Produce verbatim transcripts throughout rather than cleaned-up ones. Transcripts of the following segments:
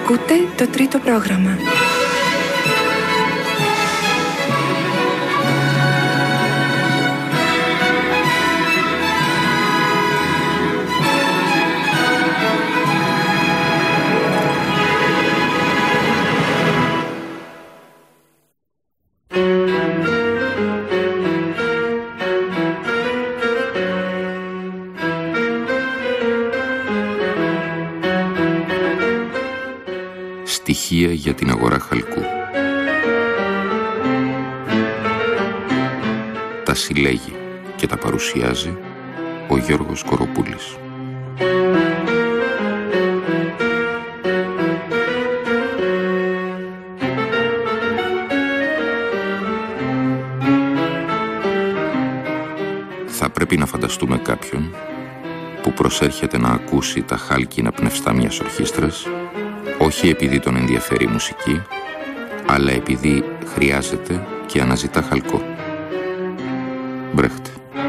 Ακούτε το τρίτο πρόγραμμα. Στοιχεία για την αγορά χαλκού. Τα συλλέγει και τα παρουσιάζει ο Γιώργος Κοροπούλης. Θα πρέπει να φανταστούμε κάποιον που προσέρχεται να ακούσει τα χάλκινα πνευστά μιας ορχήστρας, όχι επειδή τον ενδιαφέρει η μουσική, αλλά επειδή χρειάζεται και αναζητά χαλκό. Μπρέχτ.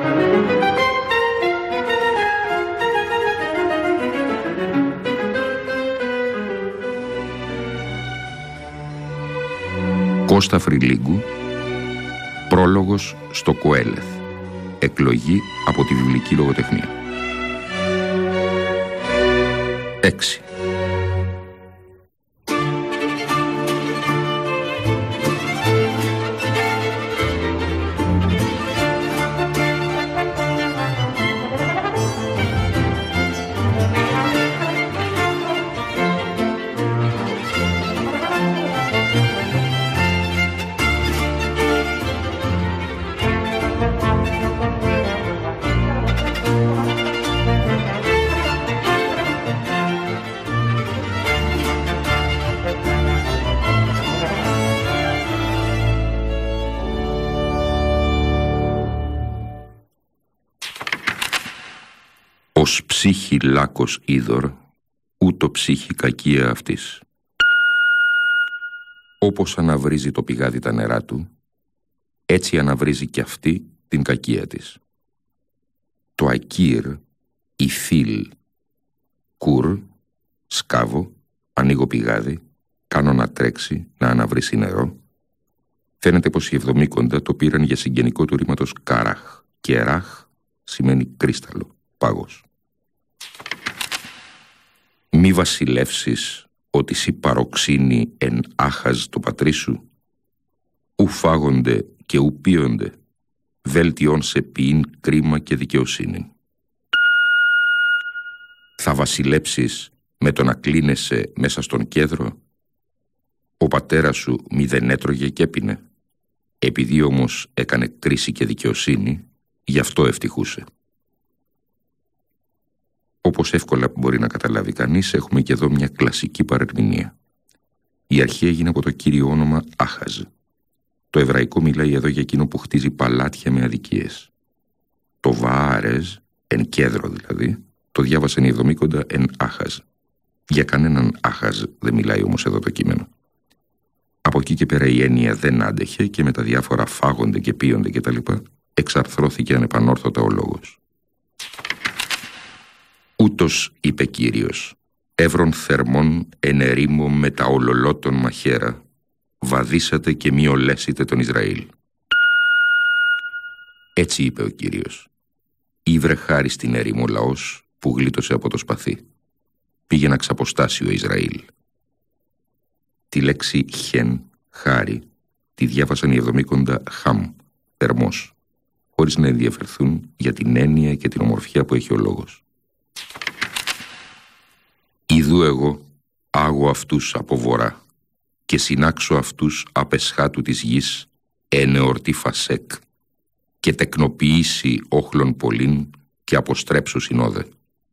Κώστα Φρυλίγκου, πρόλογος στο Κοέλεθ. Εκλογή από τη βιβλική λογοτεχνία. Έξι. Ως ψύχη λάκος είδωρ, ούτω ψύχη κακία αυτής. Όπως αναβρίζει το πηγάδι τα νερά του, έτσι αναβρίζει κι αυτή την κακία της. Το ακύρ, η φίλ, κουρ, σκάβω, ανοίγω πηγάδι, κάνω να τρέξει, να αναβρίσει νερό. Φαίνεται πως οι Εβδομήκοντα το πήραν για συγγενικό του ρήματος καράχ, και ράχ σημαίνει κρίσταλο, πάγος. Μη βασιλεύσεις ότι σύ παροξύνει εν άχαζ το πατρί σου, ου φάγονται και ου πίονται, βέλτιον σε ποιήν κρίμα και δικαιοσύνη. Θα βασιλέψεις με το να κλείνεσαι μέσα στον κέδρο, ο πατέρας σου μη δεν έτρωγε και έπινε, επειδή όμως έκανε κρίση και δικαιοσύνη, γι' αυτό ευτυχούσε. Όπως εύκολα μπορεί να καταλάβει κανείς, έχουμε και εδώ μια κλασική παρερμηνία. Η αρχή έγινε από το κύριο όνομα Άχαζ. Το εβραϊκό μιλάει εδώ για εκείνο που χτίζει παλάτια με αδικίες. Το Βαάρεζ, εν κέδρο δηλαδή, το διάβασαν οι Εβδομήκοντα εν Άχαζ. Για κανέναν Άχαζ δεν μιλάει όμως εδώ το κείμενο. Από εκεί και πέρα η έννοια δεν άντεχε και με τα διάφορα φάγονται και πίονται κτλ. Εξαρθρώθηκε ανεπανόρθωτα ο λόγος. Ούτως είπε Κύριος, εύρων θερμών εν ερήμο με τα ολολότων μαχαίρα, βαδίσατε και μη ολέσετε τον Ισραήλ. Έτσι είπε ο Κύριος, ήβρε χάρη στην ερήμο λαός που γλίτωσε από το σπαθί. Πήγε να ξαποστάσει ο Ισραήλ. Τη λέξη χεν, χάρη, τη διάβασαν οι Εβδομήκοντα χαμ, θερμός, χωρίς να ενδιαφερθούν για την έννοια και την ομορφιά που έχει ο λόγος. Ιδού εγώ άγω αυτούς από βορρά και συνάξω αυτούς απεσχάτου της γης εν εορτή φασέκ και τεκνοποιήσει όχλων πολλήν και αποστρέψω συνόδε.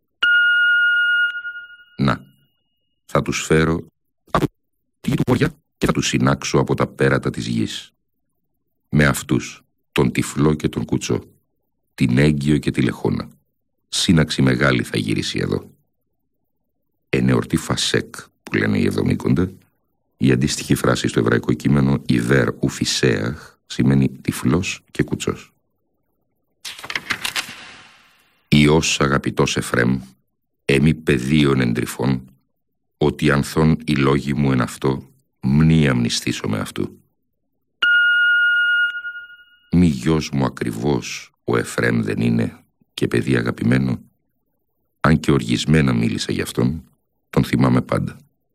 Να, θα τους φέρω από τη γη του βοριά και θα τους συνάξω από τα πέρατα της γης. Με αυτούς, τον τυφλό και τον κουτσό, την έγκυο και τη λεχόνα. Σύναξη μεγάλη θα γυρίσει εδώ. Εν εορτή φασέκ που λένε οι Εβδομήκοντα, η αντίστοιχη φράση στο εβραϊκό κείμενο «Ιβέρ ουφισέαχ» σημαίνει τυφλός και κουτσός. Υιός αγαπητός Εφραίμ, έμι πεδίων εντρυφών, ο ότι ανθών οι λόγοι μου εν αυτό, μνή αμνηστήσω με αυτού. Μη γιος μου ακριβώς ο Εφραίμ δεν είναι και παιδί αγαπημένο, αν και οργισμένα μίλησα γι' αυτόν, τον θυμάμαι πάντα.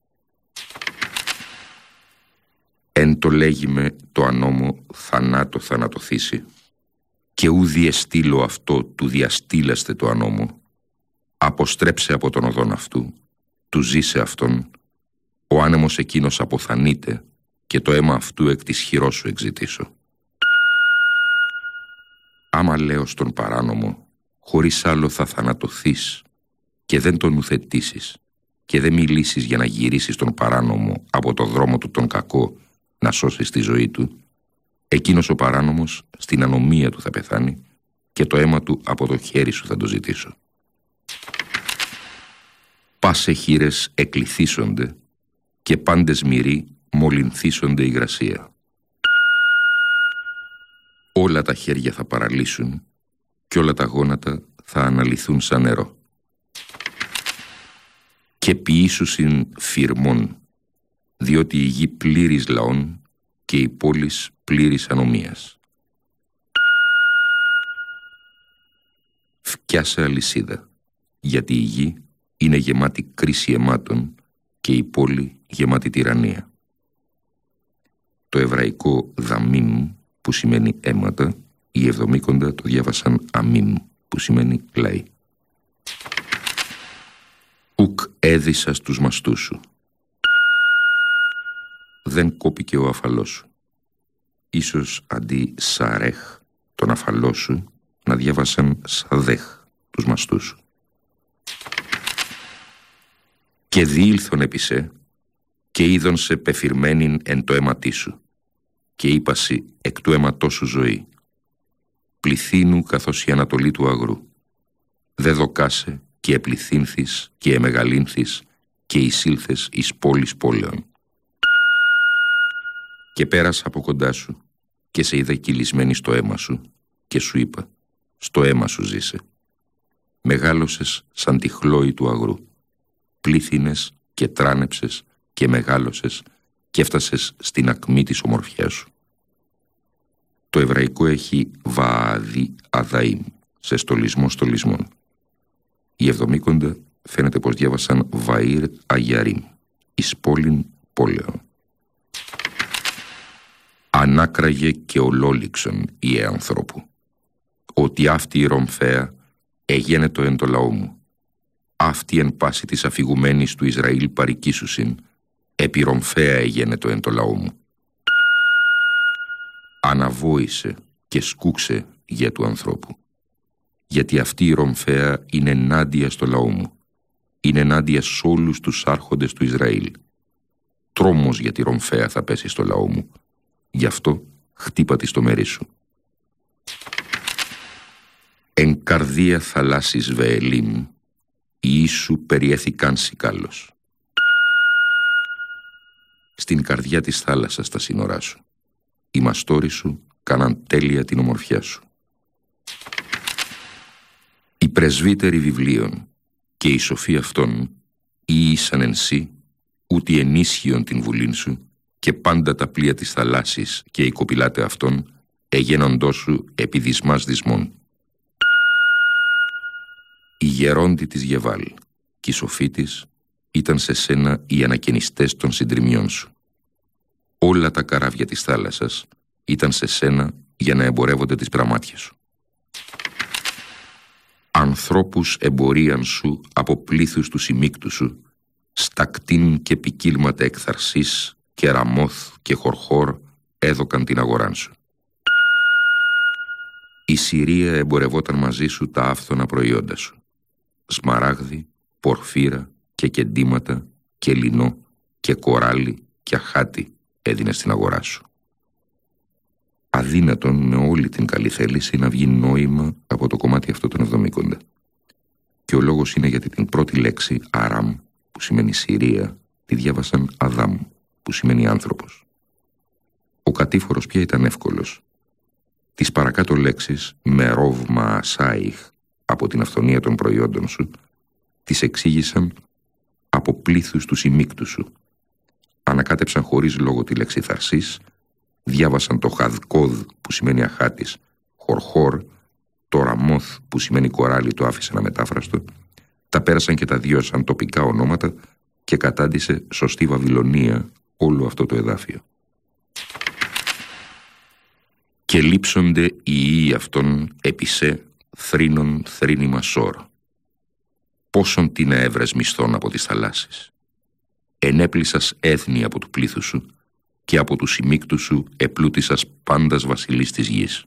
Εν το λέγει το ανώμο θανάτο θανατοθήσει, και ου διεστήλω αυτό του διαστήλαστε το ανώμο, αποστρέψε από τον οδόν αυτού, του ζήσε αυτόν, ο άνεμος εκείνος αποθανείται και το αίμα αυτού εκ της χειρός σου εξητήσω. Άμα λέω στον παράνομο, χωρίς άλλο θα θανατωθείς και δεν τον ουθετήσεις και δεν μιλήσεις για να γυρίσεις τον παράνομο από το δρόμο του τον κακό να σώσεις τη ζωή του, εκείνος ο παράνομος στην ανομία του θα πεθάνει και το αίμα του από το χέρι σου θα το ζητήσω. Πάσε χείρες εκληθίσονται και πάντες μυροί μολυνθίσονται υγρασία. Όλα τα χέρια θα παραλύσουν και όλα τα γόνατα θα αναλυθούν σαν νερό. Και ποιήσουσιν φυρμών, διότι η γη πλήρης λαών και η πόλης πλήρης ανομίας. Φκιάσε αλυσίδα, γιατί η γη είναι γεμάτη κρίση αιμάτων και η πόλη γεμάτη τυραννία. Το εβραϊκό δαμίμ, που σημαίνει αίματα, οι εβδομήκοντα το διάβασαν αμίμ, που σημαίνει λαοί. Ουκ έδισα στους μαστούς σου. Δεν κόπηκε ο αφαλός σου. Ίσως αντί σαρέχ, τον αφαλό σου, να διάβασαν σαδέχ, τους μαστούς σου. Και διήλθον επισέ, και είδον σε πεφυρμένην εν το αίματί σου, και είπασι εκ του αίματός σου ζωή. Πληθύνου καθώς η ανατολή του αγρού. Δε δοκάσε και επληθύνθης και εμεγαλύνθης και εισήλθες εις πόλης πόλεων. Και πέρασα από κοντά σου και σε είδα κυλισμένη στο αίμα σου και σου είπα, στο αίμα σου ζήσε. Μεγάλωσες σαν τη χλώη του αγρού. Πλήθυνες και τράνεψες και μεγάλωσες και έφτασες στην ακμή της ομορφιάς σου. Το εβραϊκό έχει βααδί αδαΐμ, σε στολισμό στολισμών. Οι εβδομήκοντα φαίνεται πως διάβασαν βαΐρ αγιαρίμ, εις πόλην πόλεων. Ανάκραγε και ολόληξον η ε ανθρώπου, ότι αυτή η ρομφαία εγένετο εν το λαό μου. Αυτή εν πάση της αφηγουμένης του Ισραήλ παρικήσουσιν, επί ρομφαία εγένετο εν το λαό μου. Αναβόησε και σκούξε για του ανθρώπου, γιατί αυτή η ρομφαία είναι ενάντια στο λαό μου, είναι ενάντια σ' όλους τους άρχοντες του Ισραήλ. Τρόμος για τη ρομφαία θα πέσει στο λαό μου, γι' αυτό χτύπα τη στο μέρι σου. Εν καρδία θαλάσσης Βεελίμ, οι ίσου περιέθηκαν σικάλος. Στην καρδιά της θάλασσας τα σύνορά σου. Οι μαστόροι σου κάναν τέλεια την ομορφιά σου. Οι πρεσβύτεροι βιβλίων και οι σοφοί αυτών ή ήσαν εν σύ, ούτε ενίσχυον την βουλήν σου, και πάντα τα πλοία της θαλάσσης και οι κοπηλάτε αυτών εγένοντός σου επί δυσμάς δυσμών. Οι γερόντι της Γεβάλ και οι σοφοί της ήταν σε σένα οι ανακαινιστές των συντριμιών σου. Όλα τα καράβια της θάλασσας ήταν σε σένα για να εμπορεύονται τις πραμάτια σου. Ανθρώπους εμπορίαν σου από πλήθους του ημίκτου σου, στακτήν και ποικίλματα εκθαρσής και ραμόθ και χορχόρ έδωκαν την αγοράν σου. Η Συρία εμπορευόταν μαζί σου τα άφθονα προϊόντα σου. Σμαράγδι, πορφύρα και κεντήματα και λινό και κοράλι και αχάτι έδινε στην αγορά σου. Αδύνατον με όλη την καλή θέληση να βγει νόημα από το κομμάτι αυτό των εβδομήκοντα. Και ο λόγος είναι γιατί την πρώτη λέξη Αράμ, που σημαίνει Συρία, τη διάβασαν Αδάμ, που σημαίνει άνθρωπος. Ο κατήφορος πια ήταν εύκολος. Τις παρακάτω λέξεις Μερόβ Μαασάιχ από την αυθονία των προϊόντων σου τις εξήγησαν από πλήθους του ημίκτου σου. Ανακάτεψαν χωρίς λόγο τη λέξη θαρσής, διάβασαν το χαδκόδ που σημαίνει αχάτης, χορχόρ, το ραμόθ που σημαίνει κοράλι το άφησαν αμετάφραστο, τα πέρασαν και τα δύο σαν τοπικά ονόματα και κατάντησε σωστή Βαβυλωνία όλο αυτό το εδάφιο. Και λείψονται οι ιοί αυτών επισέ θρήνων θρήνημα σόρ. Πόσον την έβρες μισθών από τις θαλάσσες. Ενέπλησας έθνη από του πλήθου σου και από του ημίκτου σου επλούτησας πάντας βασιλείς της γης.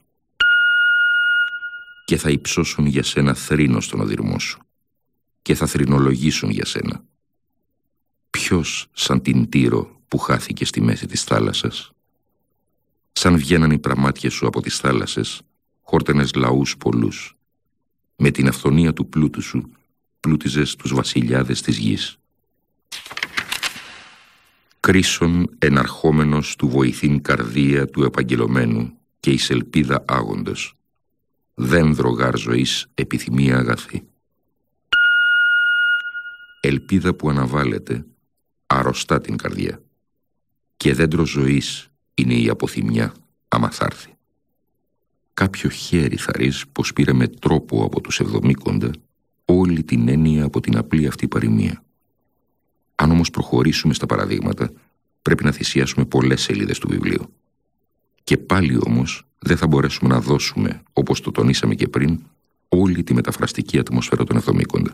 Και θα υψώσουν για σένα θρήνο στον οδυρμό σου και θα θρηνολογήσουν για σένα. Ποιος σαν την Τύρο που χάθηκε στη μέση της θάλασσας? Σαν βγαίναν οι πραμάτια σου από τις θάλασσες, χόρτενες λαούς πολλούς. Με την αυθονία του πλούτου σου πλούτιζες τους βασιλιάδες της γης. Κρίσον εναρχόμενος του βοηθήν καρδία του επαγγελωμένου και εις ελπίδα άγοντος. Δένδρο γάρ ζωής επιθυμία αγαθή. Ελπίδα που αναβάλλεται αρρωστά την καρδιά και δέντρο ζωής είναι η αποθυμιά άμα θα έρθει. Κάποιο χέρι θα ρεις πως πήρε με τρόπο από τους εβδομήκοντα όλη την έννοια από την απλή αυτή παροιμία. Αν όμως προχωρήσουμε στα παραδείγματα, πρέπει να θυσιάσουμε πολλές σελίδες του βιβλίου. Και πάλι όμως δεν θα μπορέσουμε να δώσουμε, όπως το τονίσαμε και πριν, όλη τη μεταφραστική ατμόσφαιρα των εβδομήκοντα.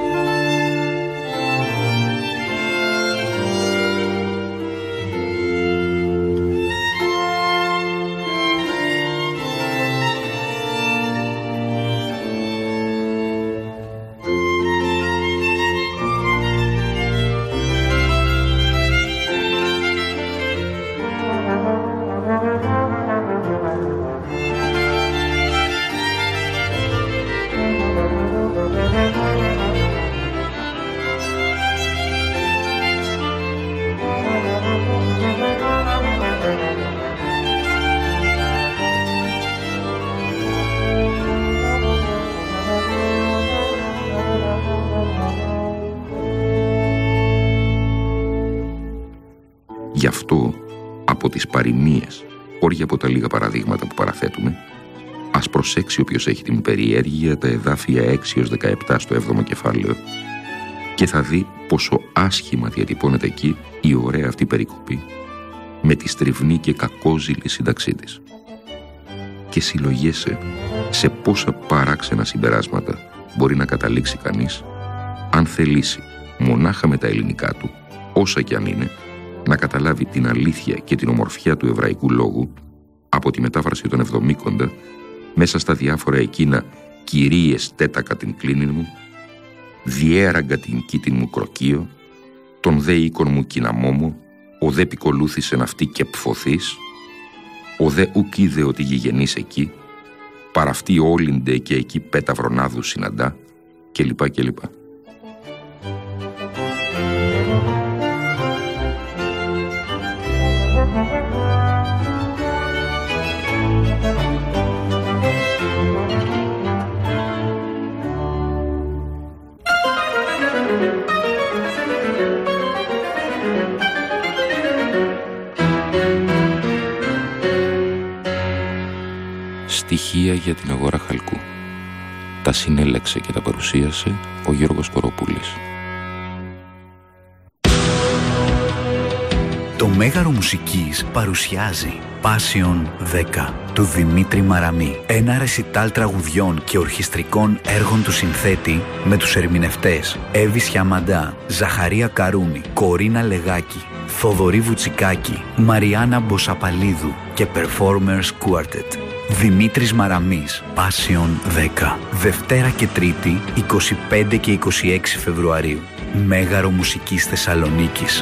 Γι' αυτό, από τις παροιμίες, όρια από τα λίγα παραδείγματα που παραθέτουμε, ας προσέξει όποιος έχει την περιέργεια τα εδάφια έξι έως δεκαεπτά στο έβδομο κεφάλαιο και θα δει πόσο άσχημα διατυπώνεται εκεί η ωραία αυτή περικοπή με τη στριβνή και κακόζηλη σύνταξή της. Και συλλογέσαι σε πόσα παράξενα συμπεράσματα μπορεί να καταλήξει κανείς αν θελήσει μονάχα με τα ελληνικά του, όσα κι αν είναι, να καταλάβει την αλήθεια και την ομορφιά του εβραϊκού λόγου από τη μετάφραση των εβδομήκοντα μέσα στα διάφορα εκείνα «κυρίες τέτακα την κλίνην μου», «διέραγκα την κήτην μου κροκείο», «τον δε οίκον μου κιναμόμο», «ο δε πικολούθησεν αυτή και πφωθείς», «ο δε ουκ είδε ότι γηγενείς εκεί», «παραυτή όλυνται και εκεί πέτα βρονάδου συναντά» κλπ. κλπ. Στοιχεία για την αγορά χαλκού. Τα συνέλεξε και τα παρουσίασε ο Γιώργος Κοροπούλης. Το Μέγαρο Μουσικής παρουσιάζει Passion δέκα του Δημήτρη Μαραμή. Ένα ρεσιτάλ τραγουδιών και ορχιστρικών έργων του συνθέτη με τους ερμηνευτές Εύη Σιαμαντά, Ζαχαρία Καρούνη, Κορίνα Λεγάκη, Θοδωρή Βουτσικάκη, Μαριάννα Μποσαπαλίδου και Performers Quartet. Δημήτρης Μαραμής, Passion δέκα. Δευτέρα και Τρίτη, είκοσι πέντε και είκοσι έξι Φεβρουαρίου. Μέγαρο Μουσικής Θεσσαλονίκης.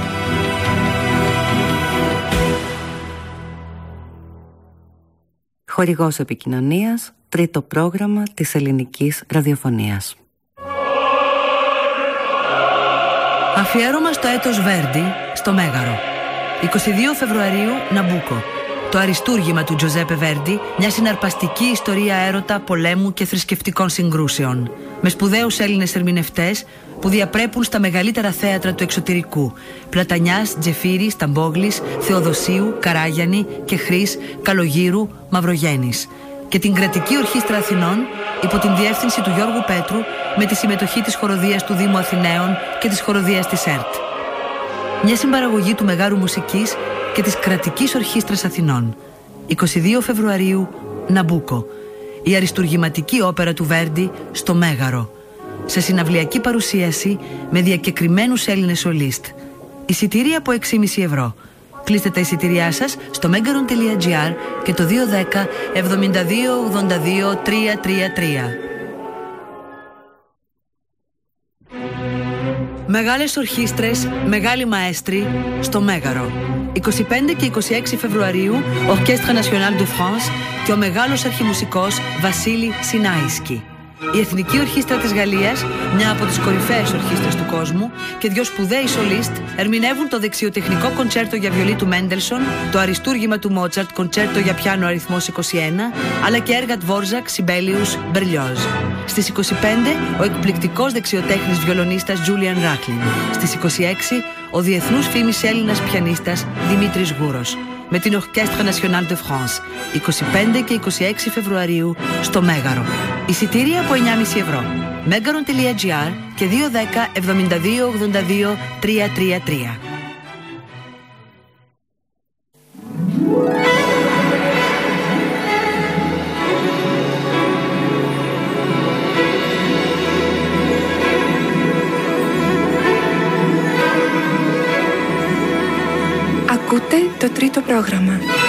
Χορηγός επικοινωνίας, τρίτο πρόγραμμα της ελληνικής ραδιοφωνίας. Αφιέρωμα στο έτος Βέρντι, στο Μέγαρο. είκοσι δύο Φεβρουαρίου, Ναμπούκο. Το αριστούργημα του Τζοζέπε Βέρντι, μια συναρπαστική ιστορία έρωτα, πολέμου και θρησκευτικών συγκρούσεων. Με σπουδαίους Έλληνες ερμηνευτές, που διαπρέπουν στα μεγαλύτερα θέατρα του εξωτερικού: Πλατανιάς, Τζεφύρης, Ταμπόγλης, Θεοδοσίου, Καράγιαννη και Χρής, Καλογύρου, Μαυρογέννης, και την Κρατική Ορχήστρα Αθηνών υπό την διεύθυνση του Γιώργου Πέτρου, με τη συμμετοχή της Χοροδίας του Δήμου Αθηναίων και της Χοροδίας της ΕΡΤ. Μια συμπαραγωγή του Μεγάρου Μουσικής και της Κρατικής Ορχήστρας Αθηνών. είκοσι δύο Φεβρουαρίου, Ναμπούκο. Η αριστουργηματική όπερα του Βέρντι στο Μέγαρο, σε συναυλιακή παρουσίαση με διακεκριμένους Έλληνες σολίστ. Εισιτήρια από έξι κόμμα πέντε ευρώ. Κλείστε τα εισιτήριά σας στο μέγαρον τελεία τζι άρ και το δύο ένα μηδέν εβδομήντα δύο ογδόντα δύο τριακόσια τριάντα τρία. Μεγάλες ορχήστρες, μεγάλοι μαέστροι στο Μέγαρο. είκοσι πέντε και είκοσι έξι Φεβρουαρίου, Orchestre National de France και ο μεγάλος αρχιμουσικός Βασίλη Σινάισκι. Η Εθνική Ορχήστρα της Γαλλίας, μια από τις κορυφαίες ορχήστρες του κόσμου, και δύο σπουδαίοι σολίστ ερμηνεύουν το δεξιοτεχνικό κοντσέρτο για βιολί του Μέντελσον, το αριστούργημα του Μότσαρτ, κοντσέρτο για πιάνο αριθμός είκοσι ένα, αλλά και έργα Τβόρζακ, Σιμπέλιους, Μπερλιόζ. Στις είκοσι πέντε, ο εκπληκτικός δεξιοτέχνης βιολονίστας Τζούλιαν Ράκλιν. Στις είκοσι έξι, ο διεθνούς φήμης Έλληνας πιανίστας Δημήτρης Γούρος, με την Orchestre National de France, είκοσι πέντε και είκοσι έξι Φεβρουαρίου στο Μέγαρο. Εισιτήρια από εννιά κόμμα πέντε ευρώ. μέγαρον τελεία τζι άρ και δύο ένα μηδέν εβδομήντα δύο ογδόντα δύο τριακόσια τριάντα τρία. Ακούτε το τρίτο πρόγραμμα.